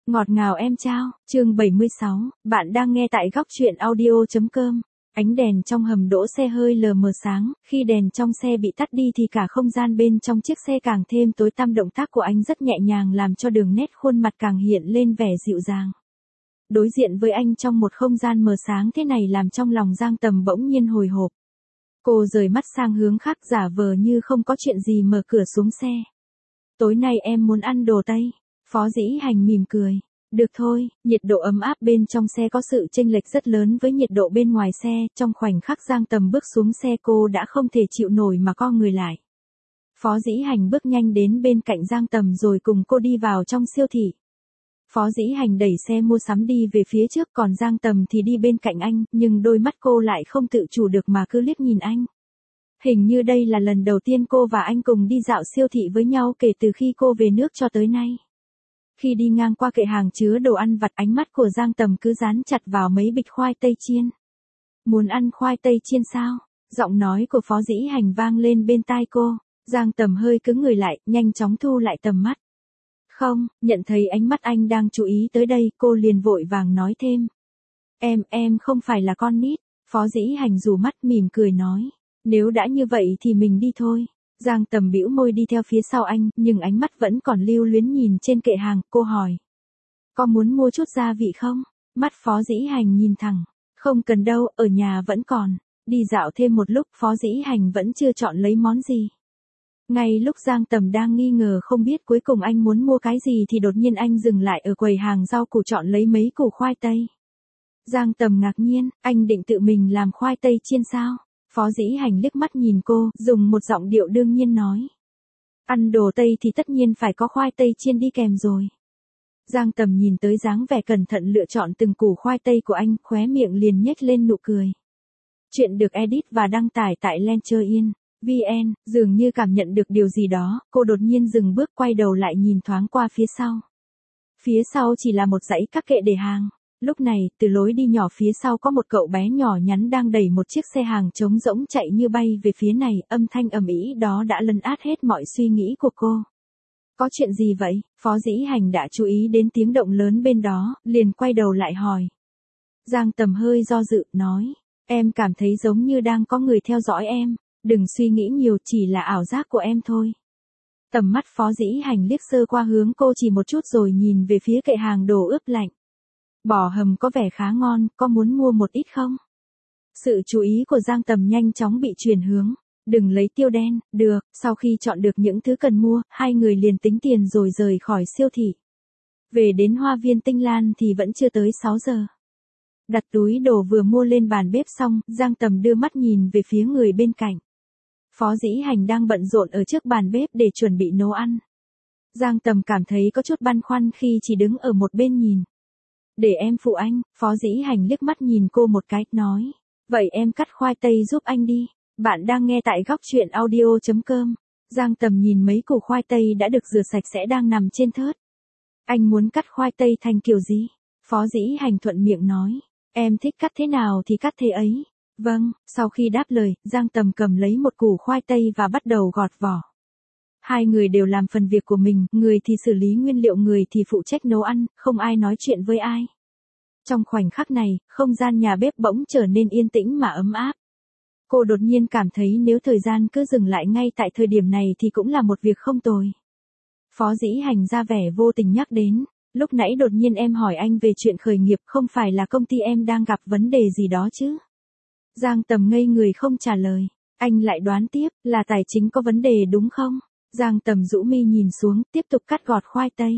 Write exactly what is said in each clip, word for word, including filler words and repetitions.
Ngọt ngào em trao, chương bảy mươi sáu, bạn đang nghe tại góc truyện audio.com. Ánh đèn trong hầm đỗ xe hơi lờ mờ sáng, khi đèn trong xe bị tắt đi thì cả không gian bên trong chiếc xe càng thêm tối tăm. Động tác của anh rất nhẹ nhàng làm cho đường nét khuôn mặt càng hiện lên vẻ dịu dàng. Đối diện với anh trong một không gian mờ sáng thế này làm trong lòng Giang Tầm bỗng nhiên hồi hộp. Cô rời mắt sang hướng khác giả vờ như không có chuyện gì mở cửa xuống xe. Tối nay em muốn ăn đồ Tây. Phó Dĩ Hành mỉm cười. Được thôi, nhiệt độ ấm áp bên trong xe có sự chênh lệch rất lớn với nhiệt độ bên ngoài xe. Trong khoảnh khắc Giang Tầm bước xuống xe cô đã không thể chịu nổi mà co người lại. Phó Dĩ Hành bước nhanh đến bên cạnh Giang Tầm rồi cùng cô đi vào trong siêu thị. Phó Dĩ Hành đẩy xe mua sắm đi về phía trước, còn Giang Tầm thì đi bên cạnh anh, nhưng đôi mắt cô lại không tự chủ được mà cứ liếc nhìn anh. Hình như đây là lần đầu tiên cô và anh cùng đi dạo siêu thị với nhau kể từ khi cô về nước cho tới nay. Khi đi ngang qua kệ hàng chứa đồ ăn vặt, ánh mắt của Giang Tầm cứ dán chặt vào mấy bịch khoai tây chiên. Muốn ăn khoai tây chiên sao? Giọng nói của Phó Dĩ Hành vang lên bên tai cô. Giang Tầm hơi cứng người lại, nhanh chóng thu lại tầm mắt. Không, nhận thấy ánh mắt anh đang chú ý tới đây, cô liền vội vàng nói thêm. Em, em không phải là con nít. Phó Dĩ Hành rủ mắt mỉm cười nói. Nếu đã như vậy thì mình đi thôi. Giang Tầm bĩu môi đi theo phía sau anh, nhưng ánh mắt vẫn còn lưu luyến nhìn trên kệ hàng, cô hỏi. Có muốn mua chút gia vị không? Mắt Phó Dĩ Hành nhìn thẳng. Không cần đâu, ở nhà vẫn còn. Đi dạo thêm một lúc, Phó Dĩ Hành vẫn chưa chọn lấy món gì. Ngay lúc Giang Tầm đang nghi ngờ không biết cuối cùng anh muốn mua cái gì thì đột nhiên anh dừng lại ở quầy hàng rau củ chọn lấy mấy củ khoai tây. Giang Tầm ngạc nhiên, anh định tự mình làm khoai tây chiên sao? Phó Dĩ Hành liếc mắt nhìn cô, dùng một giọng điệu đương nhiên nói. Ăn đồ Tây thì tất nhiên phải có khoai tây chiên đi kèm rồi. Giang Tầm nhìn tới dáng vẻ cẩn thận lựa chọn từng củ khoai tây của anh, khóe miệng liền nhếch lên nụ cười. Chuyện được edit và đăng tải tại Lencher.in vn, dường như cảm nhận được điều gì đó, cô đột nhiên dừng bước quay đầu lại nhìn thoáng qua phía sau. Phía sau chỉ là một dãy các kệ để hàng. Lúc này, từ lối đi nhỏ phía sau có một cậu bé nhỏ nhắn đang đẩy một chiếc xe hàng trống rỗng chạy như bay về phía này, âm thanh ầm ĩ đó đã lấn át hết mọi suy nghĩ của cô. Có chuyện gì vậy? Phó Dĩ Hành đã chú ý đến tiếng động lớn bên đó, liền quay đầu lại hỏi. Giang Tầm hơi do dự, nói, em cảm thấy giống như đang có người theo dõi em, đừng suy nghĩ nhiều, chỉ là ảo giác của em thôi. Tầm mắt Phó Dĩ Hành liếc sơ qua hướng cô chỉ một chút rồi nhìn về phía kệ hàng đồ ướp lạnh. Bò hầm có vẻ khá ngon, có muốn mua một ít không? Sự chú ý của Giang Tầm nhanh chóng bị chuyển hướng. Đừng lấy tiêu đen, được. Sau khi chọn được những thứ cần mua, hai người liền tính tiền rồi rời khỏi siêu thị. Về đến Hoa viên Tinh Lan thì vẫn chưa tới sáu giờ. Đặt túi đồ vừa mua lên bàn bếp xong, Giang Tầm đưa mắt nhìn về phía người bên cạnh. Phó Dĩ Hành đang bận rộn ở trước bàn bếp để chuẩn bị nấu ăn. Giang Tầm cảm thấy có chút băn khoăn khi chỉ đứng ở một bên nhìn. Để em phụ anh. Phó Dĩ Hành liếc mắt nhìn cô một cái, nói. Vậy em cắt khoai tây giúp anh đi. Bạn đang nghe tại góc truyện audio.com. Giang Tầm nhìn mấy củ khoai tây đã được rửa sạch sẽ đang nằm trên thớt. Anh muốn cắt khoai tây thành kiểu gì? Phó Dĩ Hành thuận miệng nói. Em thích cắt thế nào thì cắt thế ấy. Vâng, sau khi đáp lời, Giang Tầm cầm lấy một củ khoai tây và bắt đầu gọt vỏ. Hai người đều làm phần việc của mình, người thì xử lý nguyên liệu, người thì phụ trách nấu ăn, không ai nói chuyện với ai. Trong khoảnh khắc này, không gian nhà bếp bỗng trở nên yên tĩnh mà ấm áp. Cô đột nhiên cảm thấy nếu thời gian cứ dừng lại ngay tại thời điểm này thì cũng là một việc không tồi. Phó Dĩ Hành ra vẻ vô tình nhắc đến, lúc nãy đột nhiên em hỏi anh về chuyện khởi nghiệp, không phải là công ty em đang gặp vấn đề gì đó chứ? Giang Tầm ngây người không trả lời. Anh lại đoán tiếp, là tài chính có vấn đề đúng không? Giang Tầm rũ mi nhìn xuống, tiếp tục cắt gọt khoai tây.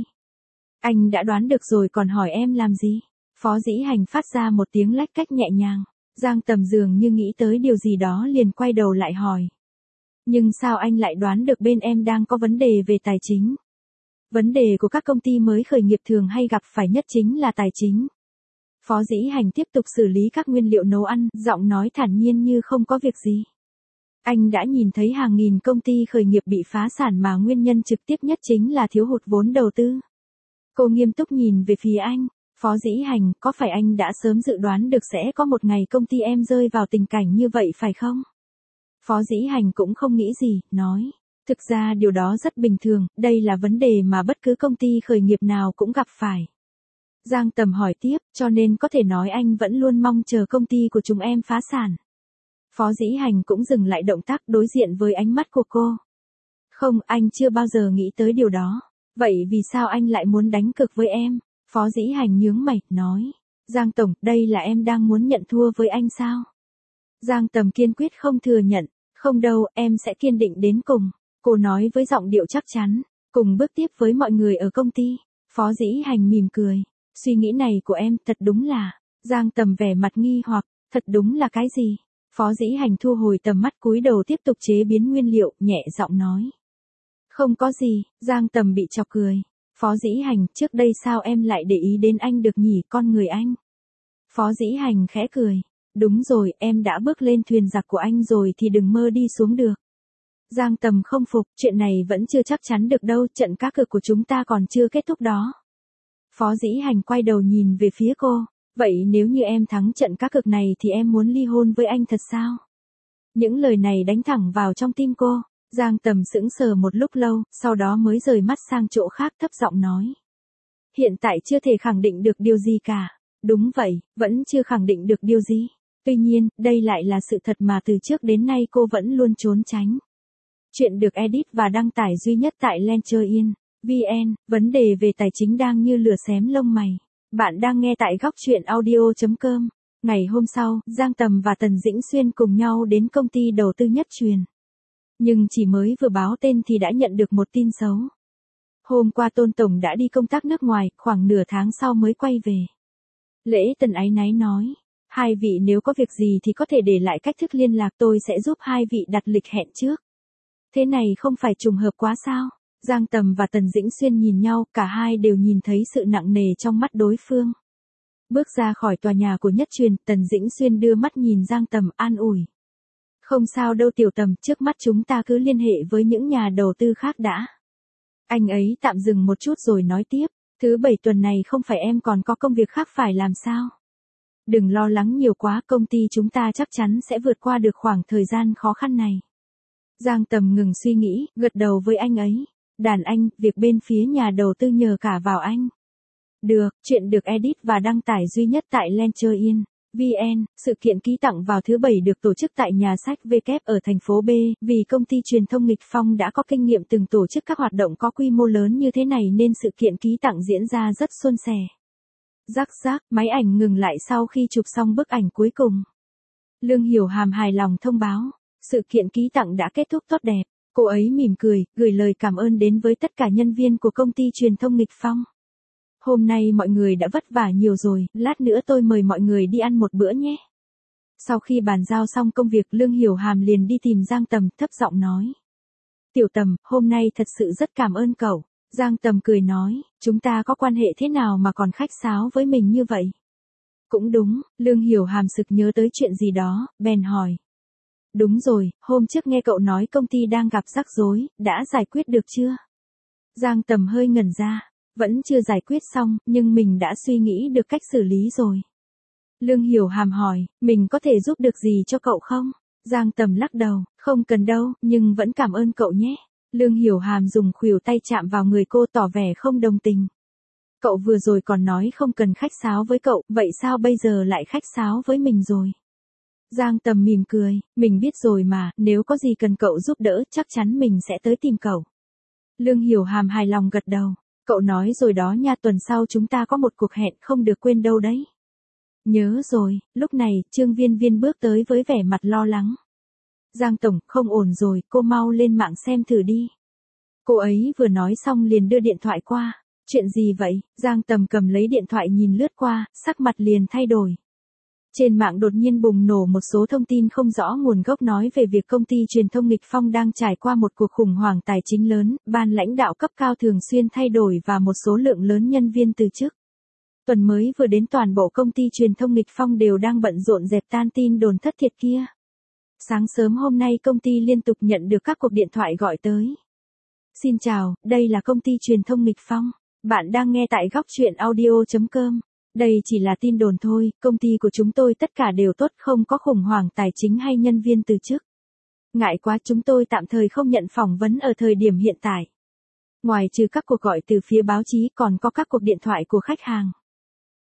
Anh đã đoán được rồi còn hỏi em làm gì? Phó Dĩ Hành phát ra một tiếng lách cách nhẹ nhàng. Giang Tầm dường như nghĩ tới điều gì đó liền quay đầu lại hỏi. Nhưng sao anh lại đoán được bên em đang có vấn đề về tài chính? Vấn đề của các công ty mới khởi nghiệp thường hay gặp phải nhất chính là tài chính. Phó Dĩ Hành tiếp tục xử lý các nguyên liệu nấu ăn, giọng nói thản nhiên như không có việc gì. Anh đã nhìn thấy hàng nghìn công ty khởi nghiệp bị phá sản mà nguyên nhân trực tiếp nhất chính là thiếu hụt vốn đầu tư. Cô nghiêm túc nhìn về phía anh. Phó Dĩ Hành, có phải anh đã sớm dự đoán được sẽ có một ngày công ty em rơi vào tình cảnh như vậy phải không? Phó Dĩ Hành cũng không nghĩ gì, nói. Thực ra điều đó rất bình thường, đây là vấn đề mà bất cứ công ty khởi nghiệp nào cũng gặp phải. Giang Tầm hỏi tiếp, cho nên có thể nói anh vẫn luôn mong chờ công ty của chúng em phá sản. Phó Dĩ Hành cũng dừng lại động tác đối diện với ánh mắt của cô. Không, anh chưa bao giờ nghĩ tới điều đó. Vậy vì sao anh lại muốn đánh cược với em? Phó Dĩ Hành nhướng mày, nói. Giang Tổng, đây là em đang muốn nhận thua với anh sao? Giang Tầm kiên quyết không thừa nhận. Không đâu, em sẽ kiên định đến cùng. Cô nói với giọng điệu chắc chắn. Cùng bước tiếp với mọi người ở công ty. Phó Dĩ Hành mỉm cười. Suy nghĩ này của em thật đúng là. Giang Tầm vẻ mặt nghi hoặc. Thật đúng là cái gì? Phó Dĩ Hành thu hồi tầm mắt cúi đầu tiếp tục chế biến nguyên liệu, nhẹ giọng nói. Không có gì, Giang Tầm bị chọc cười. Phó Dĩ Hành, trước đây sao em lại để ý đến anh được nhỉ, con người anh? Phó Dĩ Hành khẽ cười. Đúng rồi, em đã bước lên thuyền giặc của anh rồi thì đừng mơ đi xuống được. Giang Tầm không phục, chuyện này vẫn chưa chắc chắn được đâu, trận cá cược của chúng ta còn chưa kết thúc đó. Phó Dĩ Hành quay đầu nhìn về phía cô. Vậy nếu như em thắng trận cá cược này thì em muốn ly hôn với anh thật sao? Những lời này đánh thẳng vào trong tim cô. Giang Tầm sững sờ một lúc lâu, sau đó mới rời mắt sang chỗ khác thấp giọng nói. Hiện tại chưa thể khẳng định được điều gì cả. Đúng vậy, vẫn chưa khẳng định được điều gì. Tuy nhiên, đây lại là sự thật mà từ trước đến nay cô vẫn luôn trốn tránh. Chuyện được edit và đăng tải duy nhất tại Lencher.in. vê en, vấn đề về tài chính đang như lửa xém lông mày. Bạn đang nghe tại góc truyện audio chấm com. Ngày hôm sau, Giang Tầm và Tần Dĩnh Xuyên cùng nhau đến công ty đầu tư Nhất Truyền. Nhưng chỉ mới vừa báo tên thì đã nhận được một tin xấu. Hôm qua Tôn Tổng đã đi công tác nước ngoài, khoảng nửa tháng sau mới quay về. Lễ Tần áy náy nói, hai vị nếu có việc gì thì có thể để lại cách thức liên lạc, tôi sẽ giúp hai vị đặt lịch hẹn trước. Thế này không phải trùng hợp quá sao? Giang Tầm và Tần Dĩnh Xuyên nhìn nhau, cả hai đều nhìn thấy sự nặng nề trong mắt đối phương. Bước ra khỏi tòa nhà của Nhất Truyền, Tần Dĩnh Xuyên đưa mắt nhìn Giang Tầm an ủi. Không sao đâu Tiểu Tầm, trước mắt chúng ta cứ liên hệ với những nhà đầu tư khác đã. Anh ấy tạm dừng một chút rồi nói tiếp, thứ bảy tuần này không phải em còn có công việc khác phải làm sao? Đừng lo lắng nhiều quá, công ty chúng ta chắc chắn sẽ vượt qua được khoảng thời gian khó khăn này. Giang Tầm ngừng suy nghĩ, gật đầu với anh ấy. Đàn anh, việc bên phía nhà đầu tư nhờ cả vào anh. Được, chuyện được edit và đăng tải duy nhất tại Lencher.in. vê en, sự kiện ký tặng vào thứ bảy được tổ chức tại nhà sách W ở thành phố B, vì công ty truyền thông Nghịch Phong đã có kinh nghiệm từng tổ chức các hoạt động có quy mô lớn như thế này nên sự kiện ký tặng diễn ra rất suôn sẻ. Rắc rắc, máy ảnh ngừng lại sau khi chụp xong bức ảnh cuối cùng. Lương Hiểu Hàm hài lòng thông báo, sự kiện ký tặng đã kết thúc tốt đẹp. Cô ấy mỉm cười, gửi lời cảm ơn đến với tất cả nhân viên của công ty truyền thông Nghịch Phong. Hôm nay mọi người đã vất vả nhiều rồi, lát nữa tôi mời mọi người đi ăn một bữa nhé. Sau khi bàn giao xong công việc, Lương Hiểu Hàm liền đi tìm Giang Tầm, thấp giọng nói. Tiểu Tầm, hôm nay thật sự rất cảm ơn cậu. Giang Tầm cười nói, chúng ta có quan hệ thế nào mà còn khách sáo với mình như vậy? Cũng đúng, Lương Hiểu Hàm sực nhớ tới chuyện gì đó, bèn hỏi. Đúng rồi, hôm trước nghe cậu nói công ty đang gặp rắc rối, đã giải quyết được chưa? Giang Tầm hơi ngẩn ra, vẫn chưa giải quyết xong, nhưng mình đã suy nghĩ được cách xử lý rồi. Lương Hiểu Hàm hỏi, mình có thể giúp được gì cho cậu không? Giang Tầm lắc đầu, không cần đâu, nhưng vẫn cảm ơn cậu nhé. Lương Hiểu Hàm dùng khuỷu tay chạm vào người cô tỏ vẻ không đồng tình. Cậu vừa rồi còn nói không cần khách sáo với cậu, vậy sao bây giờ lại khách sáo với mình rồi? Giang Tầm mỉm cười, mình biết rồi mà, nếu có gì cần cậu giúp đỡ chắc chắn mình sẽ tới tìm cậu. Lương Hiểu Hàm hài lòng gật đầu, cậu nói rồi đó nha, tuần sau chúng ta có một cuộc hẹn không được quên đâu đấy. Nhớ rồi, lúc này, Trương Viên Viên bước tới với vẻ mặt lo lắng. Giang Tổng, không ổn rồi, cô mau lên mạng xem thử đi. Cô ấy vừa nói xong liền đưa điện thoại qua. Chuyện gì vậy? Giang Tầm cầm lấy điện thoại nhìn lướt qua, sắc mặt liền thay đổi. Trên mạng đột nhiên bùng nổ một số thông tin không rõ nguồn gốc nói về việc công ty truyền thông Nghịch Phong đang trải qua một cuộc khủng hoảng tài chính lớn, ban lãnh đạo cấp cao thường xuyên thay đổi và một số lượng lớn nhân viên từ chức. Tuần mới vừa đến toàn bộ công ty truyền thông Nghịch Phong đều đang bận rộn dẹp tan tin đồn thất thiệt kia. Sáng sớm hôm nay công ty liên tục nhận được các cuộc điện thoại gọi tới. Xin chào, đây là công ty truyền thông Nghịch Phong. Bạn đang nghe tại góc truyện audio chấm com. Đây chỉ là tin đồn thôi, công ty của chúng tôi tất cả đều tốt, không có khủng hoảng tài chính hay nhân viên từ chức. Ngại quá, chúng tôi tạm thời không nhận phỏng vấn ở thời điểm hiện tại. Ngoài trừ các cuộc gọi từ phía báo chí còn có các cuộc điện thoại của khách hàng.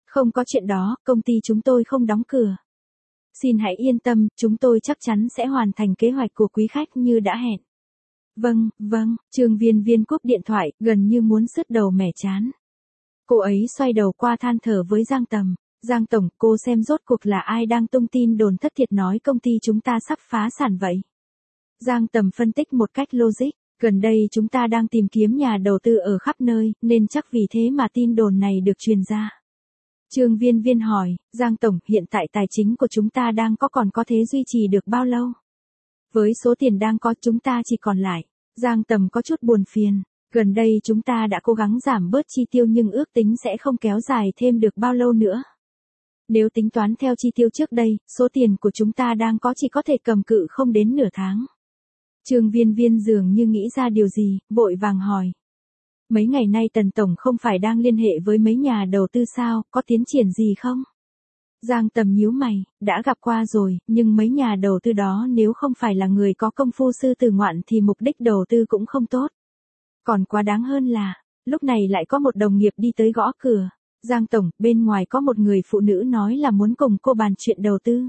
Không có chuyện đó, công ty chúng tôi không đóng cửa. Xin hãy yên tâm, chúng tôi chắc chắn sẽ hoàn thành kế hoạch của quý khách như đã hẹn. Vâng, vâng, Trương Viên Viên cúp điện thoại, gần như muốn sứt đầu mẻ chán. Cô ấy xoay đầu qua than thở với Giang Tầm. Giang Tổng, cô xem rốt cuộc là ai đang tung tin đồn thất thiệt nói công ty chúng ta sắp phá sản vậy. Giang Tầm phân tích một cách logic. Gần đây chúng ta đang tìm kiếm nhà đầu tư ở khắp nơi, nên chắc vì thế mà tin đồn này được truyền ra. Trương Viên Viên hỏi, Giang Tổng, hiện tại tài chính của chúng ta đang có còn có thể duy trì được bao lâu? Với số tiền đang có chúng ta chỉ còn lại. Giang Tầm có chút buồn phiền. Gần đây chúng ta đã cố gắng giảm bớt chi tiêu nhưng ước tính sẽ không kéo dài thêm được bao lâu nữa. Nếu tính toán theo chi tiêu trước đây, số tiền của chúng ta đang có chỉ có thể cầm cự không đến nửa tháng. Trương Viên Viên dường như nghĩ ra điều gì, vội vàng hỏi. Mấy ngày nay Tần Tổng không phải đang liên hệ với mấy nhà đầu tư sao, có tiến triển gì không? Giang Tầm nhíu mày, đã gặp qua rồi, nhưng mấy nhà đầu tư đó nếu không phải là người có công phu sư tử ngoạn thì mục đích đầu tư cũng không tốt. Còn quá đáng hơn là, lúc này lại có một đồng nghiệp đi tới gõ cửa. Giang Tổng, bên ngoài có một người phụ nữ nói là muốn cùng cô bàn chuyện đầu tư.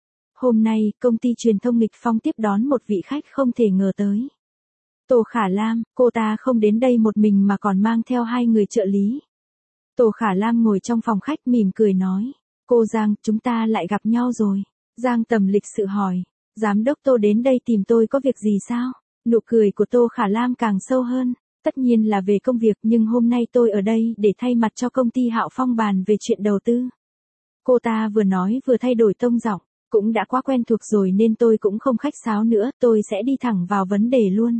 Hôm nay, công ty truyền thông Nghịch Phong tiếp đón một vị khách không thể ngờ tới. Tô Khả Lam, cô ta không đến đây một mình mà còn mang theo hai người trợ lý. Tô Khả Lam ngồi trong phòng khách mỉm cười nói. Cô Giang, chúng ta lại gặp nhau rồi. Giang Tầm lịch sự hỏi. Giám đốc Tô đến đây tìm tôi có việc gì sao? Nụ cười của Tô Khả Lam càng sâu hơn. Tất nhiên là về công việc nhưng hôm nay tôi ở đây để thay mặt cho công ty Hạo Phong bàn về chuyện đầu tư. Cô ta vừa nói vừa thay đổi tông giọng. Cũng đã quá quen thuộc rồi nên tôi cũng không khách sáo nữa, tôi sẽ đi thẳng vào vấn đề luôn.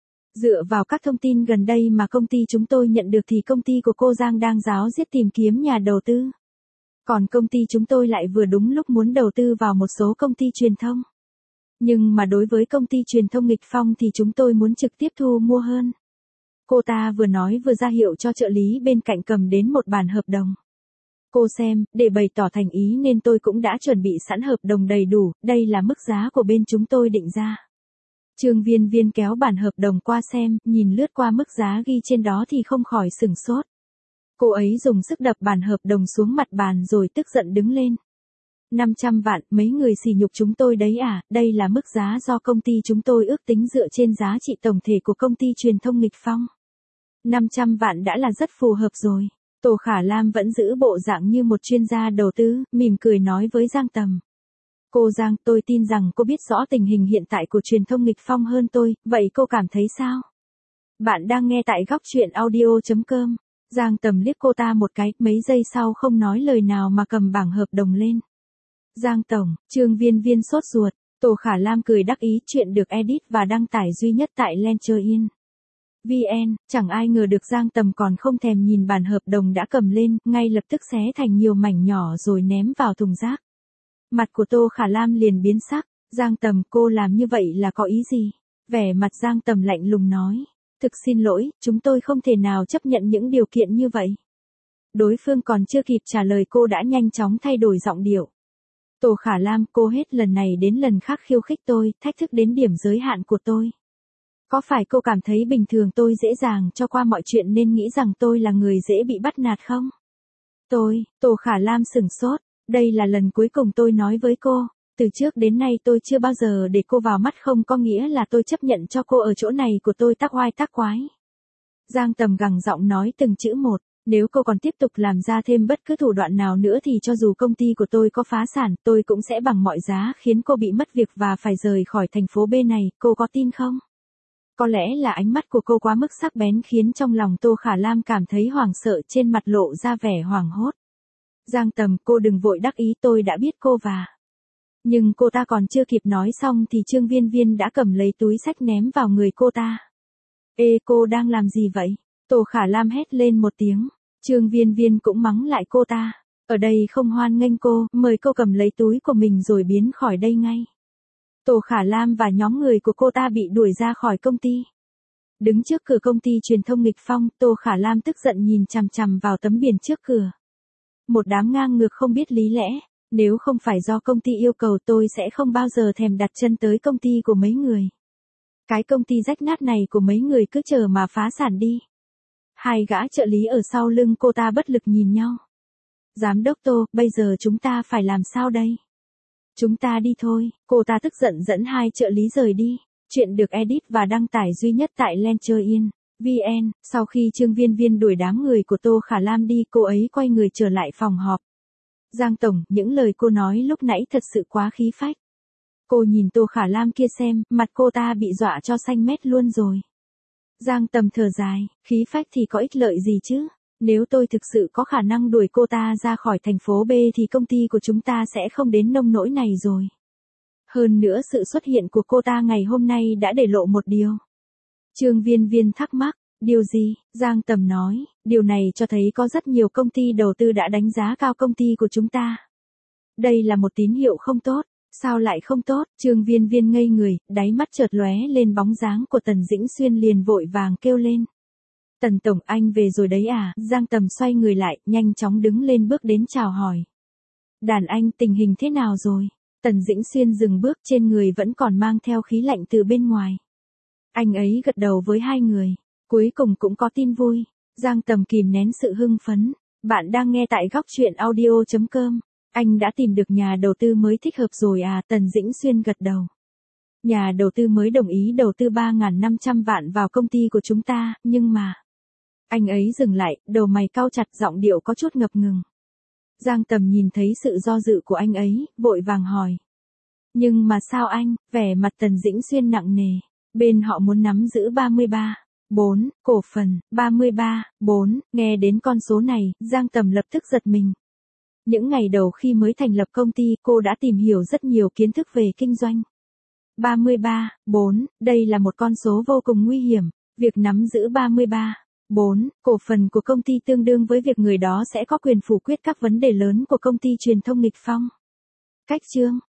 Dựa vào các thông tin gần đây mà công ty chúng tôi nhận được thì công ty của cô Giang đang ráo riết tìm kiếm nhà đầu tư. Còn công ty chúng tôi lại vừa đúng lúc muốn đầu tư vào một số công ty truyền thông. Nhưng mà đối với công ty truyền thông Nghịch Phong thì chúng tôi muốn trực tiếp thu mua hơn. Cô ta vừa nói vừa ra hiệu cho trợ lý bên cạnh cầm đến một bản hợp đồng. Cô xem, để bày tỏ thành ý nên tôi cũng đã chuẩn bị sẵn hợp đồng đầy đủ, đây là mức giá của bên chúng tôi định ra. Trương Viên Viên kéo bản hợp đồng qua xem, nhìn lướt qua mức giá ghi trên đó thì không khỏi sửng sốt. Cô ấy dùng sức đập bản hợp đồng xuống mặt bàn rồi tức giận đứng lên. năm trăm vạn, mấy người sỉ nhục chúng tôi đấy à, đây là mức giá do công ty chúng tôi ước tính dựa trên giá trị tổng thể của công ty truyền thông Nghịch Phong. năm trăm vạn đã là rất phù hợp rồi. Tô Khả Lam vẫn giữ bộ dạng như một chuyên gia đầu tư, mỉm cười nói với Giang Tầm. Cô Giang, tôi tin rằng cô biết rõ tình hình hiện tại của truyền thông Nghịch Phong hơn tôi, vậy cô cảm thấy sao? Bạn đang nghe tại góc truyện audio chấm com. Giang Tầm liếc cô ta một cái, mấy giây sau không nói lời nào mà cầm bảng hợp đồng lên. Giang Tổng, Trương Viên Viên sốt ruột, Tô Khả Lam cười đắc ý, chuyện được edit và đăng tải duy nhất tại Lencher.in. vê en, chẳng ai ngờ được Giang Tầm còn không thèm nhìn bản hợp đồng đã cầm lên, ngay lập tức xé thành nhiều mảnh nhỏ rồi ném vào thùng rác. Mặt của Tô Khả Lam liền biến sắc, Giang Tầm, cô làm như vậy là có ý gì? Vẻ mặt Giang Tầm lạnh lùng nói, thực xin lỗi, chúng tôi không thể nào chấp nhận những điều kiện như vậy. Đối phương còn chưa kịp trả lời cô đã nhanh chóng thay đổi giọng điệu. Tô Khả Lam, cô hết lần này đến lần khác khiêu khích tôi, thách thức đến điểm giới hạn của tôi. Có phải cô cảm thấy bình thường tôi dễ dàng cho qua mọi chuyện nên nghĩ rằng tôi là người dễ bị bắt nạt không? Tôi, Tô Khả Lam sửng sốt, đây là lần cuối cùng tôi nói với cô, từ trước đến nay tôi chưa bao giờ để cô vào mắt không có nghĩa là tôi chấp nhận cho cô ở chỗ này của tôi tác oai tác quái. Giang Tầm gằn giọng nói từng chữ một, nếu cô còn tiếp tục làm ra thêm bất cứ thủ đoạn nào nữa thì cho dù công ty của tôi có phá sản, tôi cũng sẽ bằng mọi giá khiến cô bị mất việc và phải rời khỏi thành phố B này, cô có tin không? Có lẽ là ánh mắt của cô quá mức sắc bén khiến trong lòng Tô Khả Lam cảm thấy hoảng sợ, trên mặt lộ ra vẻ hoảng hốt. Giang Tầm, cô đừng vội đắc ý, tôi đã biết cô và... Nhưng cô ta còn chưa kịp nói xong thì Trương Viên Viên đã cầm lấy túi xách ném vào người cô ta. Ê, cô đang làm gì vậy? Tô Khả Lam hét lên một tiếng. Trương Viên Viên cũng mắng lại cô ta. Ở đây không hoan nghênh cô, mời cô cầm lấy túi của mình rồi biến khỏi đây ngay. Tô Khả Lam và nhóm người của cô ta bị đuổi ra khỏi công ty. Đứng trước cửa công ty truyền thông Nghịch Phong, Tô Khả Lam tức giận nhìn chằm chằm vào tấm biển trước cửa. Một đám ngang ngược không biết lý lẽ, nếu không phải do công ty yêu cầu tôi sẽ không bao giờ thèm đặt chân tới công ty của mấy người. Cái công ty rách nát này của mấy người cứ chờ mà phá sản đi. Hai gã trợ lý ở sau lưng cô ta bất lực nhìn nhau. Giám đốc Tô, bây giờ chúng ta phải làm sao đây? Chúng ta đi thôi, cô ta tức giận dẫn hai trợ lý rời đi. Chuyện được edit và đăng tải duy nhất tại Lencher.in vê en. Sau khi Trương Viên Viên đuổi đám người của Tô Khả Lam đi, cô ấy quay người trở lại phòng họp. Giang Tổng, những lời cô nói lúc nãy thật sự quá khí phách. Cô nhìn Tô Khả Lam kia xem, mặt cô ta bị dọa cho xanh mét luôn rồi. Giang Tầm thở dài, khí phách thì có ích lợi gì chứ? Nếu tôi thực sự có khả năng đuổi cô ta ra khỏi thành phố B thì công ty của chúng ta sẽ không đến nông nỗi này rồi. Hơn nữa sự xuất hiện của cô ta ngày hôm nay đã để lộ một điều. Trương Viên Viên thắc mắc, điều gì? Giang Tầm nói, điều này cho thấy có rất nhiều công ty đầu tư đã đánh giá cao công ty của chúng ta. Đây là một tín hiệu không tốt. Sao lại không tốt? Trương Viên Viên ngây người, đáy mắt chợt lóe lên bóng dáng của Tần Dĩnh Xuyên liền vội vàng kêu lên. Tần Tổng, anh về rồi đấy à? Giang Tầm xoay người lại, nhanh chóng đứng lên bước đến chào hỏi. Đàn anh, tình hình thế nào rồi? Tần Dĩnh Xuyên dừng bước, trên người vẫn còn mang theo khí lạnh từ bên ngoài. Anh ấy gật đầu với hai người. Cuối cùng cũng có tin vui. Giang Tầm kìm nén sự hưng phấn. Bạn đang nghe tại góc truyện audio chấm com. Anh đã tìm được nhà đầu tư mới thích hợp rồi à? Tần Dĩnh Xuyên gật đầu. Nhà đầu tư mới đồng ý đầu tư ba nghìn năm trăm vạn vào công ty của chúng ta, nhưng mà... Anh ấy dừng lại, đầu mày cau chặt, giọng điệu có chút ngập ngừng. Giang Tầm nhìn thấy sự do dự của anh ấy, vội vàng hỏi. Nhưng mà sao anh? Vẻ mặt Tần Dĩnh Xuyên nặng nề. Bên họ muốn nắm giữ ba mươi ba phẩy bốn cổ phần, ba mươi ba phẩy bốn, nghe đến con số này, Giang Tầm lập tức giật mình. Những ngày đầu khi mới thành lập công ty, cô đã tìm hiểu rất nhiều kiến thức về kinh doanh. ba mươi ba phẩy bốn, đây là một con số vô cùng nguy hiểm. Việc nắm giữ ba mươi ba phẩy bốn cổ phần của công ty tương đương với việc người đó sẽ có quyền phủ quyết các vấn đề lớn của công ty truyền thông nghịch phong. Cách chương